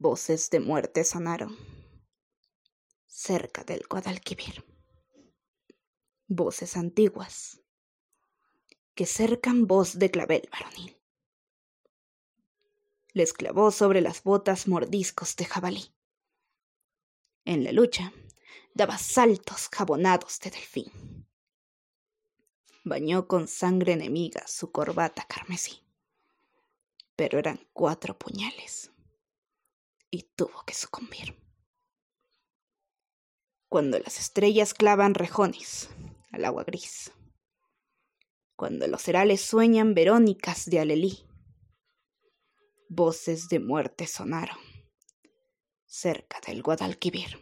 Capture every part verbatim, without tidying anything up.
Voces de muerte sonaron cerca del Guadalquivir. Voces antiguas que cercan voz de clavel varonil. Les clavó sobre las botas mordiscos de jabalí. En la lucha daba saltos jabonados de delfín. Bañó con sangre enemiga su corbata carmesí. Pero eran cuatro puñales y tuvo que sucumbir. Cuando las estrellas clavan rejones al agua gris, cuando los herales sueñan verónicas de alelí, voces de muerte sonaron cerca del Guadalquivir.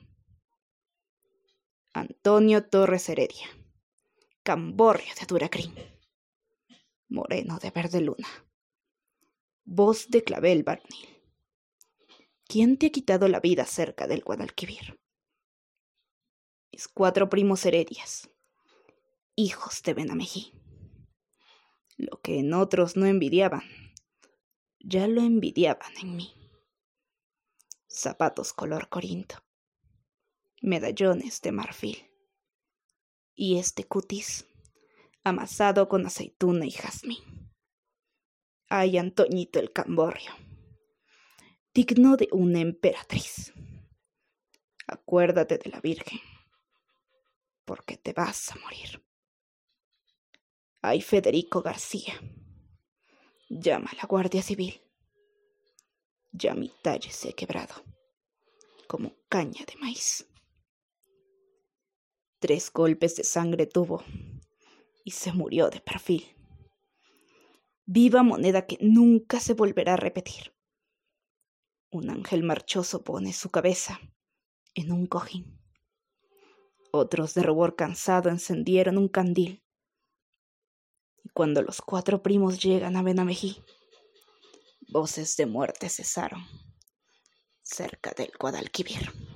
Antonio Torres Heredia, Camborrio de Duracrín, moreno de verde luna, voz de clavel varonil. ¿Quién te ha quitado la vida cerca del Guadalquivir? Mis cuatro primos Heredias, hijos de Benamejí. Lo que en otros no envidiaban, ya lo envidiaban en mí. Zapatos color corinto, medallones de marfil, y este cutis amasado con aceituna y jazmín. Ay, Antoñito el Camborrio, digno de una emperatriz. Acuérdate de la Virgen, porque te vas a morir. Ay, Federico García, llama a la Guardia Civil. Ya mi talle se ha quebrado, como caña de maíz. Tres golpes de sangre tuvo y se murió de perfil. Viva moneda que nunca se volverá a repetir. Un ángel marchoso pone su cabeza en un cojín. Otros de rubor cansado encendieron un candil. Y cuando los cuatro primos llegan a Benamejí, voces de muerte cesaron cerca del Guadalquivir.